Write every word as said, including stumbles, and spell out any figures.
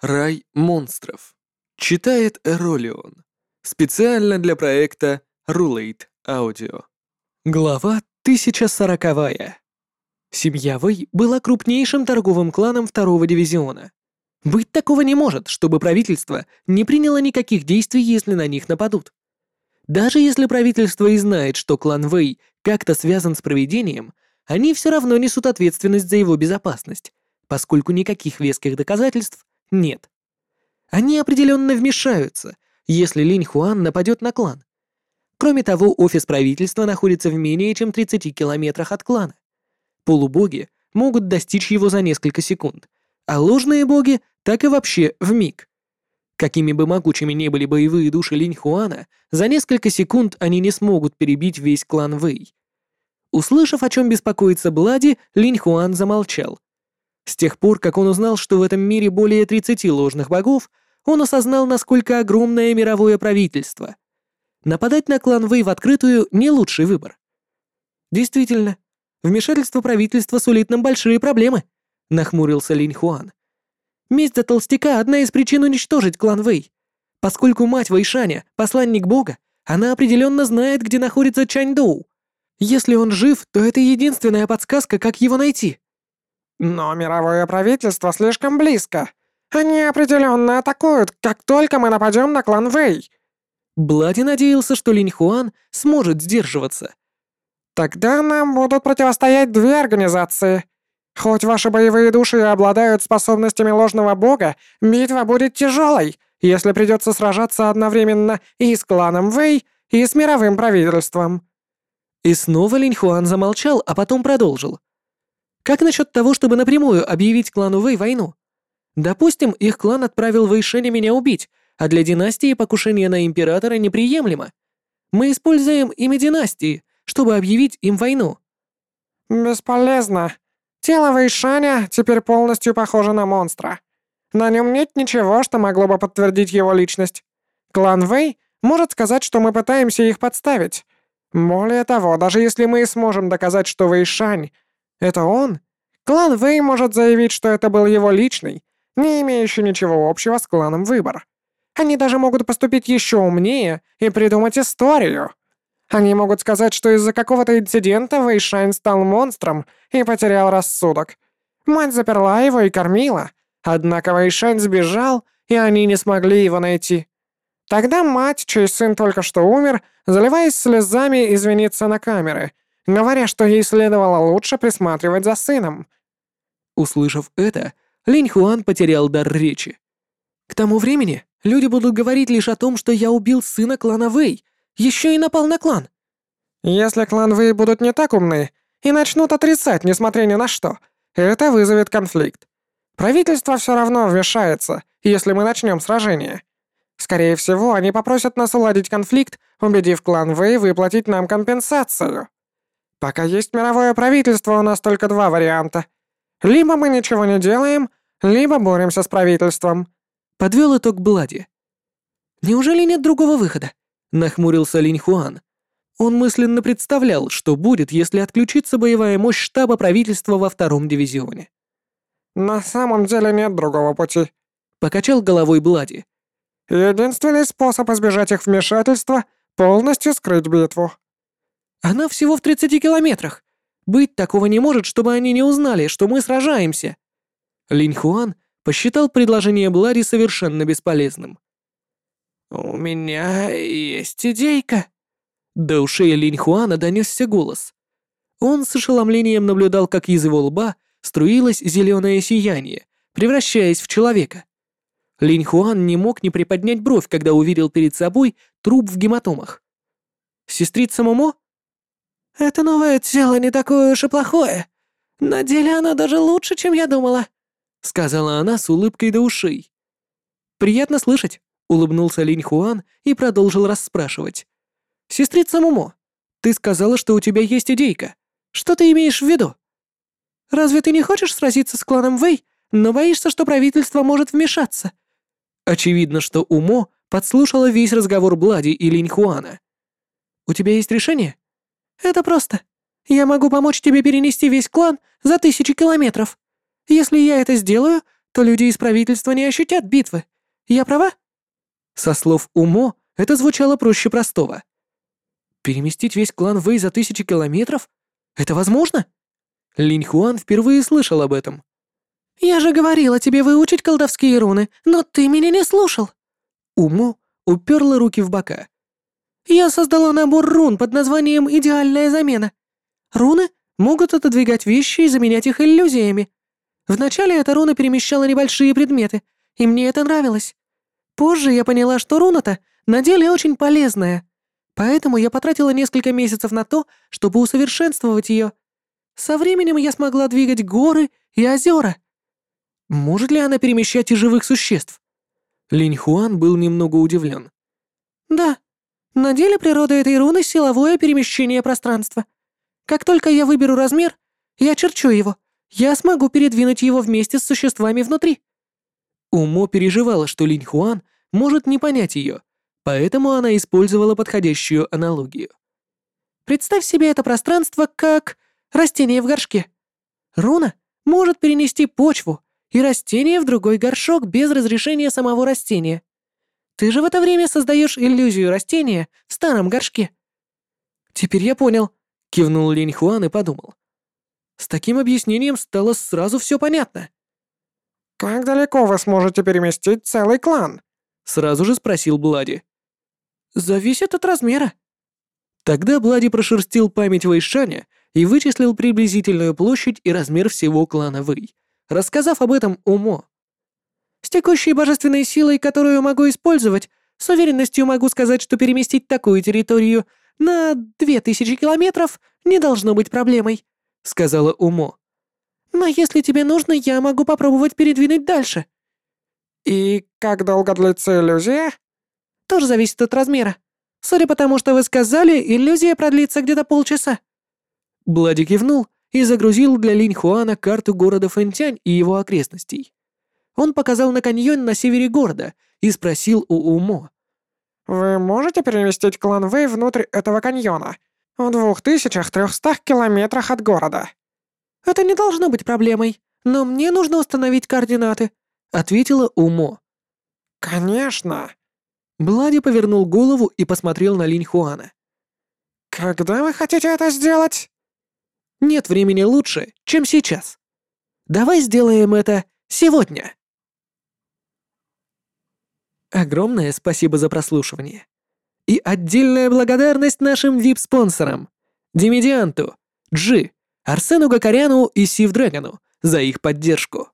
Рай монстров. Читает Эролион. Специально для проекта Rulate Audio. Глава тысяча сороковая. Семья Вэй была крупнейшим торговым кланом второго дивизиона. Быть такого не может, чтобы правительство не приняло никаких действий, если на них нападут. Даже если правительство и знает, что клан Вэй как-то связан с провидением, они все равно несут ответственность за его безопасность, поскольку никаких веских доказательств нет. Они определенно вмешаются, если Линь Хуан нападет на клан. Кроме того, офис правительства находится в менее чем тридцати километрах от клана. Полубоги могут достичь его за несколько секунд, а ложные боги так и вообще в миг. Какими бы могучими ни были боевые души Линь Хуана, за несколько секунд они не смогут перебить весь клан Вэй. Услышав, о чем беспокоится Блади, Линь Хуан замолчал. С тех пор, как он узнал, что в этом мире более тридцати ложных богов, он осознал, насколько огромное мировое правительство. Нападать на клан Вэй в открытую — не лучший выбор. Действительно, вмешательство правительства сулит нам большие проблемы, нахмурился Линь Хуан. Месть за толстяка — одна из причин уничтожить клан Вэй. Поскольку мать Вэйшаня — посланник бога, она определенно знает, где находится Чань Доу. Если он жив, то это единственная подсказка, как его найти. Но мировое правительство слишком близко. Они определенно атакуют, как только мы нападем на клан Вэй. Блади надеялся, что Линь Хуан сможет сдерживаться. Тогда нам будут противостоять две организации. Хоть ваши боевые души и обладают способностями ложного бога, битва будет тяжелой, если придется сражаться одновременно и с кланом Вэй, и с мировым правительством. И снова Линь Хуан замолчал, а потом продолжил. Как насчет того, чтобы напрямую объявить клану Вэй войну? Допустим, их клан отправил Вэйшэня меня убить, а для династии покушение на императора неприемлемо. Мы используем имя династии, чтобы объявить им войну. Бесполезно. Тело Вэйшаня теперь полностью похоже на монстра. На нем нет ничего, что могло бы подтвердить его личность. Клан Вэй может сказать, что мы пытаемся их подставить. Более того, даже если мы и сможем доказать, что Вэйшань — это он, клан Вэй может заявить, что это был его личный, не имеющий ничего общего с кланом Выбор. Они даже могут поступить еще умнее и придумать историю. Они могут сказать, что из-за какого-то инцидента Вэйшань стал монстром и потерял рассудок. Мать заперла его и кормила, однако Вэйшань сбежал, и они не смогли его найти. Тогда мать, чей сын только что умер, заливаясь слезами, извинится на камеры, говоря, что ей следовало лучше присматривать за сыном. Услышав это, Линь Хуан потерял дар речи. К тому времени люди будут говорить лишь о том, что я убил сына клана Вэй, еще и напал на клан. Если клан Вэй будут не так умны и начнут отрицать, несмотря ни на что, это вызовет конфликт. Правительство все равно вмешается, если мы начнем сражение. Скорее всего, они попросят нас уладить конфликт, убедив клан Вэй выплатить нам компенсацию. Пока есть мировое правительство, у нас только два варианта. Либо мы ничего не делаем, либо боремся с правительством. Подвел итог Блади. Неужели нет другого выхода? Нахмурился Линь Хуан. Он мысленно представлял, что будет, если отключится боевая мощь штаба правительства во втором дивизионе. На самом деле нет другого пути. Покачал головой Блади. Единственный способ избежать их вмешательства — полностью скрыть битву. Она всего в тридцати километрах. Быть такого не может, чтобы они не узнали, что мы сражаемся. Линь Хуан посчитал предложение Блади совершенно бесполезным. «У меня есть идейка». До ушей Линь Хуана донесся голос. Он с ошеломлением наблюдал, как из его лба струилось зеленое сияние, превращаясь в человека. Линь Хуан не мог не приподнять бровь, когда увидел перед собой труп в гематомах. «Сестрица Момо?» «Это новое тело не такое уж и плохое. На деле оно даже лучше, чем я думала», — сказала она с улыбкой до ушей. «Приятно слышать», — улыбнулся Линь Хуан и продолжил расспрашивать. «Сестрица Момо, ты сказала, что у тебя есть идейка. Что ты имеешь в виду? Разве ты не хочешь сразиться с кланом Вэй, но боишься, что правительство может вмешаться?» Очевидно, что Умо подслушала весь разговор Блади и Линь Хуана. «У тебя есть решение?» «Это просто. Я могу помочь тебе перенести весь клан за тысячи километров. Если я это сделаю, то люди из правительства не ощутят битвы. Я права?» Со слов Умо это звучало проще простого. «Переместить весь клан Вэй за тысячи километров? Это возможно?» Линь Хуан впервые слышал об этом. «Я же говорила тебе выучить колдовские руны, но ты меня не слушал!» Умо уперла руки в бока. «Я создала набор рун под названием «Идеальная замена». Руны могут отодвигать вещи и заменять их иллюзиями. Вначале эта руна перемещала небольшие предметы, и мне это нравилось. Позже я поняла, что руна-то на деле очень полезная, поэтому я потратила несколько месяцев на то, чтобы усовершенствовать ее. Со временем я смогла двигать горы и озера. Может ли она перемещать и живых существ?» Линь Хуан был немного удивлен. «Да, на деле природа этой руны — силовое перемещение пространства. Как только я выберу размер, я черчу его, я смогу передвинуть его вместе с существами внутри». Умо переживала, что Линь Хуан может не понять ее, поэтому она использовала подходящую аналогию. «Представь себе это пространство как растение в горшке. Руна может перенести почву и растение в другой горшок без разрешения самого растения. Ты же в это время создаешь иллюзию растения в старом горшке». «Теперь я понял», — кивнул Линь Хуан и подумал. С таким объяснением стало сразу все понятно. «Как далеко вы сможете переместить целый клан?» — сразу же спросил Блади. «Зависит от размера». Тогда Блади прошерстил память Вэйшаня и вычислил приблизительную площадь и размер всего клана Вэй, рассказав об этом Умо. «С текущей божественной силой, которую могу использовать, с уверенностью могу сказать, что переместить такую территорию на две тысячи километров не должно быть проблемой», — сказала Умо. «Но если тебе нужно, я могу попробовать передвинуть дальше». «И как долго длится иллюзия?» «Тоже зависит от размера. Судя по тому, что вы сказали, иллюзия продлится где-то полчаса». Блади кивнул и загрузил для Линь Хуана карту города Фэнтянь и его окрестностей. Он показал на каньон на севере города и спросил у Умо. «Вы можете переместить клан Вэй внутрь этого каньона? В двух тысячах трехстах километрах от города?» «Это не должно быть проблемой, но мне нужно установить координаты», — ответила Умо. «Конечно». Блади повернул голову и посмотрел на Линь Хуана. «Когда вы хотите это сделать?» «Нет времени лучше, чем сейчас. Давай сделаем это сегодня». Огромное спасибо за прослушивание. И отдельная благодарность нашим ви ай пи-спонсорам Димедианту, Джи, Арсену Гакаряну и Сив Дрэгону за их поддержку.